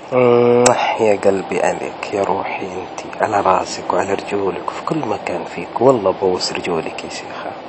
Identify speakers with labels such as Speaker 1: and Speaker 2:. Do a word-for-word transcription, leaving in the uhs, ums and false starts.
Speaker 1: مم، يا قلبي عليك يا روحي انتي، على راسك وعلى رجولك وفي كل مكان فيك، والله بوس رجولك يا شيخة.